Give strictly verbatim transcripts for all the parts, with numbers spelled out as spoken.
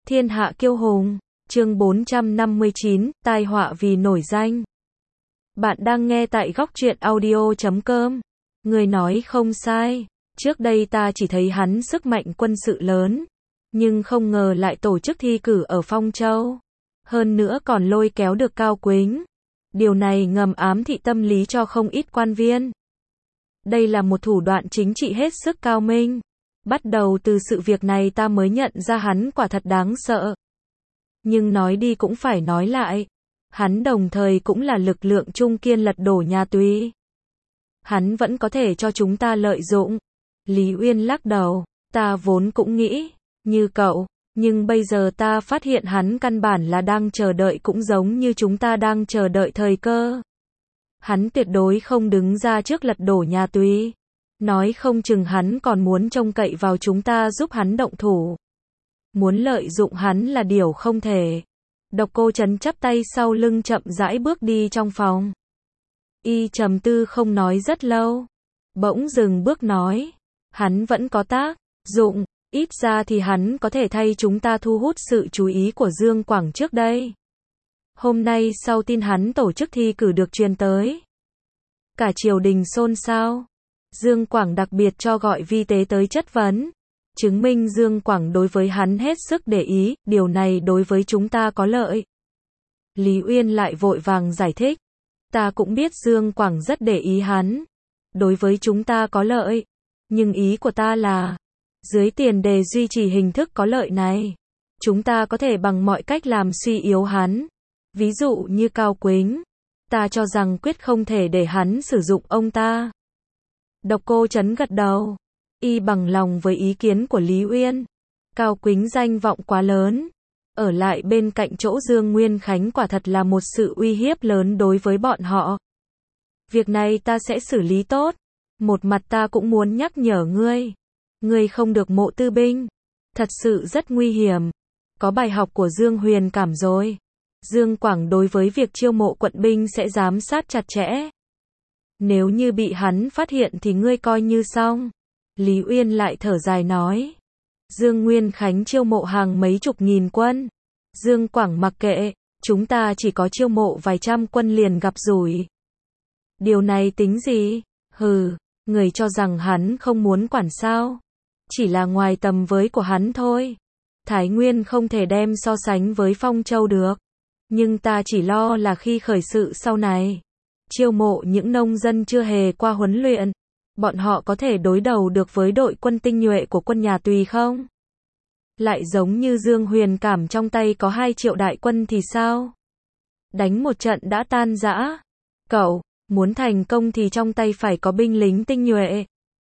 Thiên hạ kiêu hùng, chương bốn trăm năm mươi chín, tai họa vì nổi danh. Bạn đang nghe tại góc truyện audio chấm com. Người nói không sai, trước đây ta chỉ thấy hắn sức mạnh quân sự lớn, nhưng không ngờ lại tổ chức thi cử ở Phong Châu. Hơn nữa còn lôi kéo được Cao Quýnh. Điều này ngầm ám thị tâm lý cho không ít quan viên. Đây là một thủ đoạn chính trị hết sức cao minh. Bắt đầu từ sự việc này ta mới nhận ra hắn quả thật đáng sợ. Nhưng nói đi cũng phải nói lại. Hắn đồng thời cũng là lực lượng trung kiên lật đổ nhà Túy. Hắn vẫn có thể cho chúng ta lợi dụng. Lý Uyên lắc đầu, ta vốn cũng nghĩ, như cậu, nhưng bây giờ ta phát hiện hắn căn bản là đang chờ đợi cũng giống như chúng ta đang chờ đợi thời cơ. Hắn tuyệt đối không đứng ra trước lật đổ nhà Túy. Nói không chừng hắn còn muốn trông cậy vào chúng ta giúp hắn động thủ. Muốn lợi dụng hắn là điều không thể. Độc Cô Trấn chắp tay sau lưng chậm rãi bước đi trong phòng. Y trầm tư không nói rất lâu. Bỗng dừng bước nói. Hắn vẫn có tác dụng, ít ra thì hắn có thể thay chúng ta thu hút sự chú ý của Dương Quảng trước đây. Hôm nay sau tin hắn tổ chức thi cử được truyền tới, cả triều đình xôn xao. Dương Quảng đặc biệt cho gọi vi tế tới chất vấn, chứng minh Dương Quảng đối với hắn hết sức để ý, điều này đối với chúng ta có lợi. Lý Uyên lại vội vàng giải thích, ta cũng biết Dương Quảng rất để ý hắn, đối với chúng ta có lợi, nhưng ý của ta là, dưới tiền đề duy trì hình thức có lợi này, chúng ta có thể bằng mọi cách làm suy yếu hắn, ví dụ như Cao Quýnh, ta cho rằng quyết không thể để hắn sử dụng ông ta. Độc Cô Trấn gật đầu, y bằng lòng với ý kiến của Lý Uyên. Cao Quýnh danh vọng quá lớn, ở lại bên cạnh chỗ Dương Nguyên Khánh quả thật là một sự uy hiếp lớn đối với bọn họ. Việc này ta sẽ xử lý tốt. Một mặt ta cũng muốn nhắc nhở ngươi, ngươi không được mộ tư binh, thật sự rất nguy hiểm. Có bài học của Dương Huyền Cảm rồi. Dương Quảng đối với việc chiêu mộ quận binh sẽ giám sát chặt chẽ. Nếu như bị hắn phát hiện thì ngươi coi như xong. Lý Uyên lại thở dài nói. Dương Nguyên Khánh chiêu mộ hàng mấy chục nghìn quân. Dương Quảng mặc kệ, chúng ta chỉ có chiêu mộ vài trăm quân liền gặp rủi. Điều này tính gì? Hừ, người cho rằng hắn không muốn quản sao? Chỉ là ngoài tầm với của hắn thôi. Thái Nguyên không thể đem so sánh với Phong Châu được. Nhưng ta chỉ lo là khi khởi sự sau này, chiêu mộ những nông dân chưa hề qua huấn luyện, bọn họ có thể đối đầu được với đội quân tinh nhuệ của quân nhà Tùy không? Lại giống như Dương Huyền Cảm trong tay có hai triệu đại quân thì sao? Đánh một trận đã tan rã. Cậu, muốn thành công thì trong tay phải có binh lính tinh nhuệ.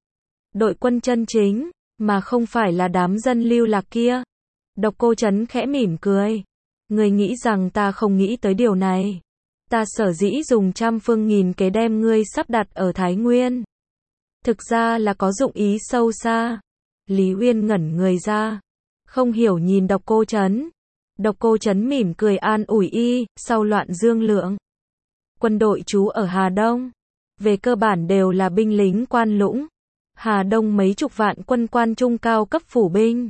Đội quân chân chính, mà không phải là đám dân lưu lạc kia. Độc Cô Trấn khẽ mỉm cười. Ngươi nghĩ rằng ta không nghĩ tới điều này. Ta sở dĩ dùng trăm phương nghìn kế đem ngươi sắp đặt ở Thái Nguyên. Thực ra là có dụng ý sâu xa. Lý Uyên ngẩn người ra, không hiểu nhìn Độc Cô Trấn. Độc Cô Trấn mỉm cười an ủi y, sau loạn Dương Lượng, quân đội trú ở Hà Đông, về cơ bản đều là binh lính quan lũng. Hà Đông mấy chục vạn quân quan trung cao cấp phủ binh,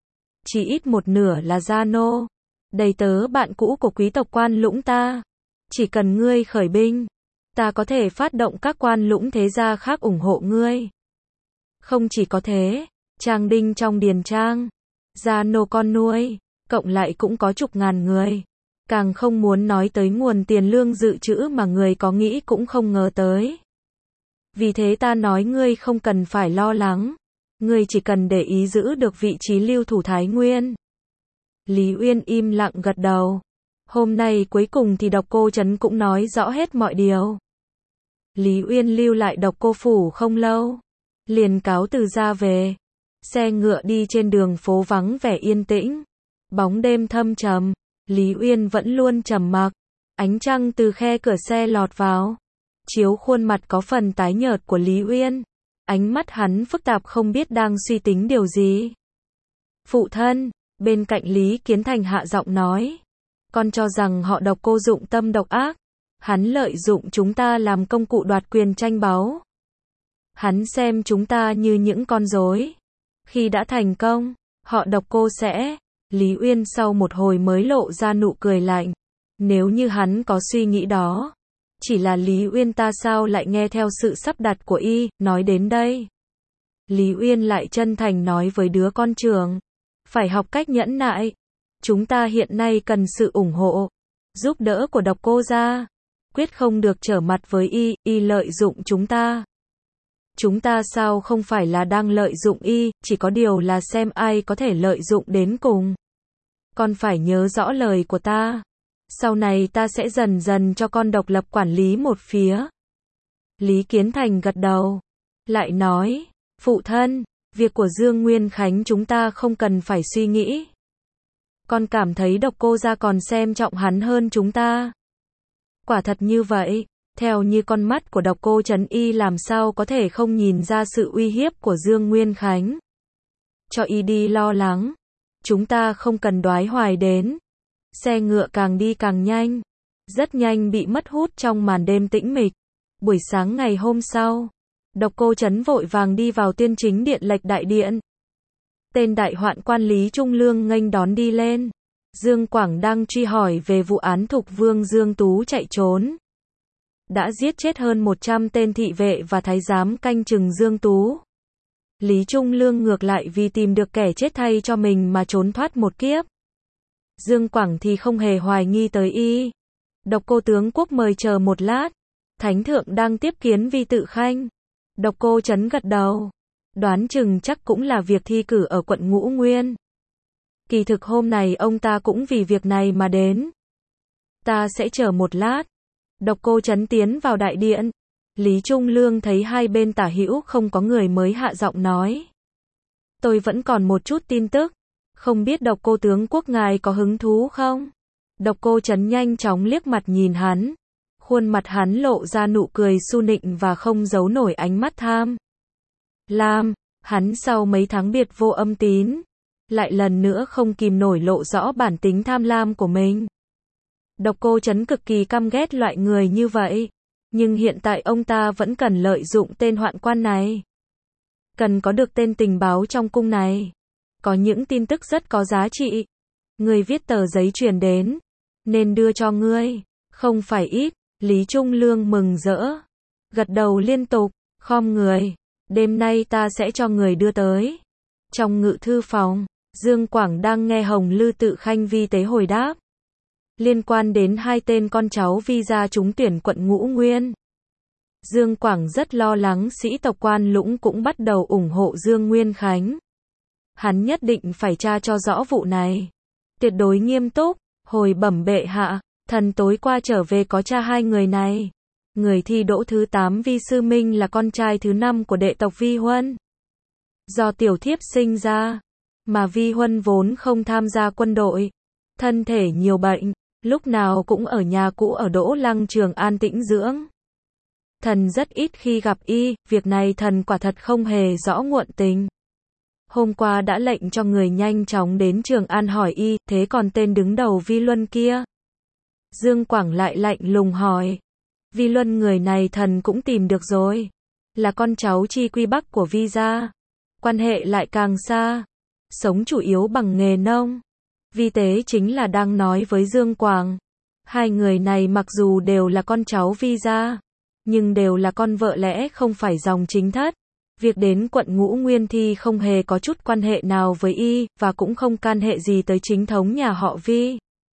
chỉ ít một nửa là gia nô, đầy tớ bạn cũ của quý tộc quan lũng ta. Chỉ cần ngươi khởi binh, ta có thể phát động các quan lũng thế gia khác ủng hộ ngươi. Không chỉ có thế, trang đinh trong điền trang, gia nô con nuôi, cộng lại cũng có chục ngàn người. Càng không muốn nói tới nguồn tiền lương dự trữ mà người có nghĩ cũng không ngờ tới. Vì thế ta nói ngươi không cần phải lo lắng, ngươi chỉ cần để ý giữ được vị trí lưu thủ Thái Nguyên. Lý Uyên im lặng gật đầu. Hôm nay cuối cùng thì Độc Cô Trấn cũng nói rõ hết mọi điều. Lý Uyên lưu lại Độc Cô phủ không lâu, liền cáo từ ra về. Xe ngựa đi trên đường phố vắng vẻ yên tĩnh, bóng đêm thâm trầm. Lý Uyên vẫn luôn trầm mặc. Ánh trăng từ khe cửa xe lọt vào, chiếu khuôn mặt có phần tái nhợt của Lý Uyên. Ánh mắt hắn phức tạp không biết đang suy tính điều gì. Phụ thân, bên cạnh Lý Kiến Thành hạ giọng nói. Con cho rằng họ Độc Cô dụng tâm độc ác. Hắn lợi dụng chúng ta làm công cụ đoạt quyền tranh báu. Hắn xem chúng ta như những con rối. Khi đã thành công, họ Độc Cô sẽ Lý Uyên sau một hồi mới lộ ra nụ cười lạnh. Nếu như hắn có suy nghĩ đó, chỉ là Lý Uyên ta sao lại nghe theo sự sắp đặt của y, nói đến đây. Lý Uyên lại chân thành nói với đứa con trưởng, phải học cách nhẫn nại. Chúng ta hiện nay cần sự ủng hộ, giúp đỡ của Độc Cô gia, quyết không được trở mặt với y, y lợi dụng chúng ta. Chúng ta sao không phải là đang lợi dụng y, chỉ có điều là xem ai có thể lợi dụng đến cùng. Con phải nhớ rõ lời của ta. Sau này ta sẽ dần dần cho con độc lập quản lý một phía. Lý Kiến Thành gật đầu, lại nói, phụ thân, việc của Dương Nguyên Khánh chúng ta không cần phải suy nghĩ. Con cảm thấy Độc Cô gia còn xem trọng hắn hơn chúng ta. Quả thật như vậy, theo như con mắt của Độc Cô Trấn y làm sao có thể không nhìn ra sự uy hiếp của Dương Nguyên Khánh. Cho y đi lo lắng, chúng ta không cần đoái hoài đến. Xe ngựa càng đi càng nhanh, rất nhanh bị mất hút trong màn đêm tĩnh mịch. Buổi sáng ngày hôm sau, Độc Cô Trấn vội vàng đi vào Tiên Chính Điện Lệch Đại Điện. Tên đại hoạn quan Lý Trung Lương nghênh đón đi lên. Dương Quảng đang truy hỏi về vụ án Thục Vương Dương Tú chạy trốn. Đã giết chết hơn một trăm tên thị vệ và thái giám canh chừng Dương Tú. Lý Trung Lương ngược lại vì tìm được kẻ chết thay cho mình mà trốn thoát một kiếp. Dương Quảng thì không hề hoài nghi tới y. Độc Cô tướng quốc mời chờ một lát. Thánh thượng đang tiếp kiến Vi Tự Khanh. Độc Cô Trấn gật đầu. Đoán chừng chắc cũng là việc thi cử ở quận Ngũ Nguyên. Kỳ thực hôm này ông ta cũng vì việc này mà đến. Ta sẽ chờ một lát. Độc Cô Trấn tiến vào đại điện. Lý Trung Lương thấy hai bên tả hữu không có người mới hạ giọng nói. Tôi vẫn còn một chút tin tức. Không biết Độc Cô tướng quốc ngài có hứng thú không? Độc Cô Trấn nhanh chóng liếc mặt nhìn hắn. Khuôn mặt hắn lộ ra nụ cười su nịnh và không giấu nổi ánh mắt tham lam. Hắn sau mấy tháng biệt vô âm tín, lại lần nữa không kìm nổi lộ rõ bản tính tham lam của mình. Độc Cô Trấn cực kỳ căm ghét loại người như vậy. Nhưng hiện tại ông ta vẫn cần lợi dụng tên hoạn quan này. Cần có được tên tình báo trong cung này. Có những tin tức rất có giá trị. Người viết tờ giấy truyền đến. Nên đưa cho ngươi. Không phải ít. Lý Trung Lương mừng rỡ. Gật đầu liên tục. Khom người. Đêm nay ta sẽ cho người đưa tới. Trong ngự thư phòng, Dương Quảng đang nghe Hồng Lư Tự Khanh vi tế hồi đáp. Liên quan đến hai tên con cháu Vi gia trúng tuyển quận Ngũ Nguyên. Dương Quảng rất lo lắng sĩ tộc Quan Lũng cũng bắt đầu ủng hộ Dương Nguyên Khánh. Hắn nhất định phải tra cho rõ vụ này. Tuyệt đối nghiêm túc. Hồi bẩm bệ hạ, thần tối qua trở về có tra hai người này. Người thi đỗ thứ tám Vi Sư Minh là con trai thứ năm của đệ tộc Vi Huân. Do tiểu thiếp sinh ra, mà Vi Huân vốn không tham gia quân đội. Thân thể nhiều bệnh, lúc nào cũng ở nhà cũ ở Đỗ Lăng Trường An tĩnh dưỡng. Thần rất ít khi gặp y, việc này thần quả thật không hề rõ ngọn tình. Hôm qua đã lệnh cho người nhanh chóng đến Trường An hỏi y, thế còn tên đứng đầu Vi Luân kia? Dương Quảng lại lạnh lùng hỏi. Vi Luân người này thần cũng tìm được rồi. Là con cháu Chi Quy Bắc của Vi gia. Quan hệ lại càng xa. Sống chủ yếu bằng nghề nông. Vi Tế chính là đang nói với Dương Quảng. Hai người này mặc dù đều là con cháu Vi gia, nhưng đều là con vợ lẽ không phải dòng chính thất. Việc đến quận Ngũ Nguyên thì không hề có chút quan hệ nào với y, và cũng không can hệ gì tới chính thống nhà họ Vi.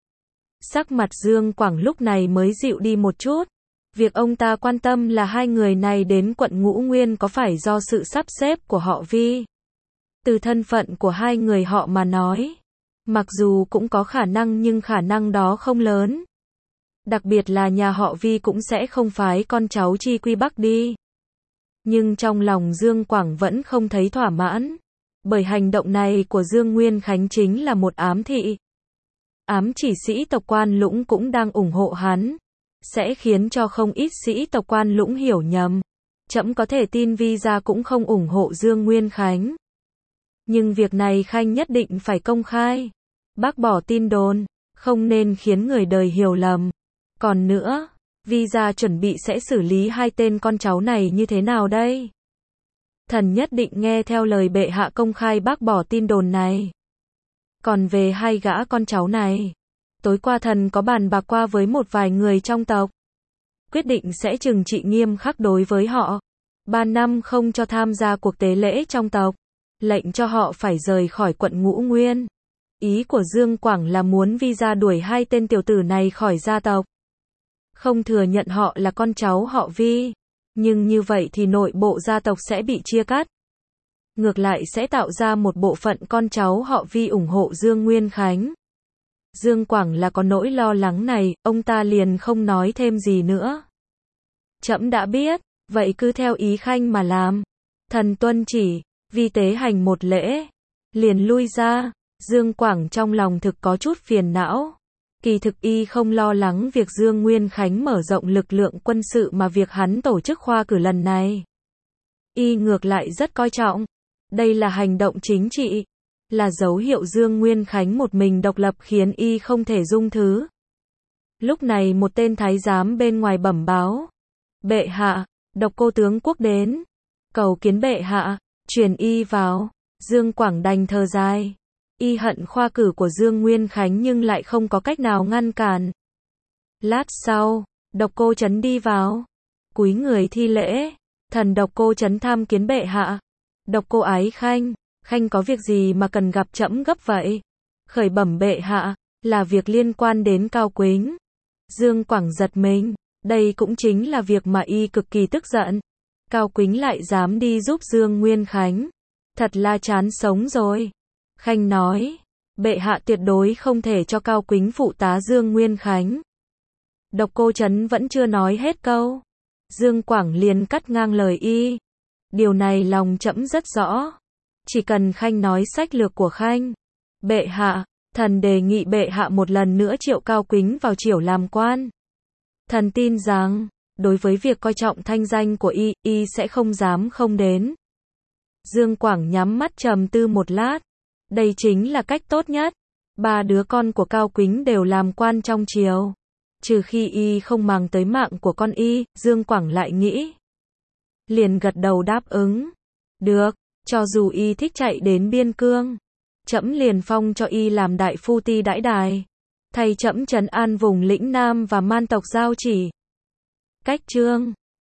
Sắc mặt Dương Quảng lúc này mới dịu đi một chút. Việc ông ta quan tâm là hai người này đến quận Ngũ Nguyên có phải do sự sắp xếp của họ Vi. Từ thân phận của hai người họ mà nói, mặc dù cũng có khả năng nhưng khả năng đó không lớn. Đặc biệt là nhà họ Vi cũng sẽ không phái con cháu Chi Quy Bắc đi. Nhưng trong lòng Dương Quảng vẫn không thấy thỏa mãn. Bởi hành động này của Dương Nguyên Khánh chính là một ám thị. Ám chỉ sĩ tộc Quan Lũng cũng đang ủng hộ hắn. Sẽ khiến cho không ít sĩ tộc Quan Lũng hiểu nhầm. Trẫm có thể tin Vi gia cũng không ủng hộ Dương Nguyên Khánh. Nhưng việc này Khanh nhất định phải công khai. Bác bỏ tin đồn. Không nên khiến người đời hiểu lầm. Còn nữa, Vi gia chuẩn bị sẽ xử lý hai tên con cháu này như thế nào đây? Thần nhất định nghe theo lời bệ hạ công khai bác bỏ tin đồn này. Còn về hai gã con cháu này, tối qua thần có bàn bạc qua với một vài người trong tộc. Quyết định sẽ trừng trị nghiêm khắc đối với họ. Ba năm không cho tham gia cuộc tế lễ trong tộc. Lệnh cho họ phải rời khỏi quận Ngũ Nguyên. Ý của Dương Quảng là muốn visa đuổi hai tên tiểu tử này khỏi gia tộc. Không thừa nhận họ là con cháu họ Vi. Nhưng như vậy thì nội bộ gia tộc sẽ bị chia cắt. Ngược lại sẽ tạo ra một bộ phận con cháu họ Vi ủng hộ Dương Nguyên Khánh. Dương Quảng là có nỗi lo lắng này, ông ta liền không nói thêm gì nữa. Trẫm đã biết, vậy cứ theo ý khanh mà làm. Thần tuân chỉ, Vi tế hành một lễ, liền lui ra. Dương Quảng trong lòng thực có chút phiền não. Kỳ thực y không lo lắng việc Dương Nguyên Khánh mở rộng lực lượng quân sự mà việc hắn tổ chức khoa cử lần này. Y ngược lại rất coi trọng. Đây là hành động chính trị, là dấu hiệu Dương Nguyên Khánh một mình độc lập khiến y không thể dung thứ. Lúc này một tên thái giám bên ngoài bẩm báo. Bệ hạ, Độc Cô tướng quốc đến. Cầu kiến bệ hạ, truyền y vào. Dương Quảng đành thở dài. Y hận khoa cử của Dương Nguyên Khánh nhưng lại không có cách nào ngăn cản. Lát sau, Độc Cô Trấn đi vào. Cúi người thi lễ. Thần Độc Cô Trấn tham kiến bệ hạ. Độc Cô ái khanh. Khanh có việc gì mà cần gặp trẫm gấp vậy? Khởi bẩm bệ hạ, là việc liên quan đến Cao Quýnh. Dương Quảng giật mình. Đây cũng chính là việc mà y cực kỳ tức giận. Cao Quýnh lại dám đi giúp Dương Nguyên Khánh. Thật là chán sống rồi. Khanh nói, bệ hạ tuyệt đối không thể cho Cao Quýnh phụ tá Dương Nguyên Khánh. Độc Cô Trấn vẫn chưa nói hết câu. Dương Quảng liền cắt ngang lời y. Điều này lòng trẫm rất rõ. Chỉ cần khanh nói sách lược của khanh. Bệ hạ, thần đề nghị bệ hạ một lần nữa triệu Cao Quýnh vào triều làm quan. Thần tin rằng, đối với việc coi trọng thanh danh của y, y sẽ không dám không đến. Dương Quảng nhắm mắt trầm tư một lát. Đây chính là cách tốt nhất. Ba đứa con của Cao Quýnh đều làm quan trong triều. Trừ khi y không màng tới mạng của con y, Dương Quảng lại nghĩ. Liền gật đầu đáp ứng. Được, cho dù y thích chạy đến biên cương. Trẫm liền phong cho y làm đại phu ti đãi đài. Thay trẫm trấn an vùng lĩnh Nam và man tộc Giao Chỉ. Cách chương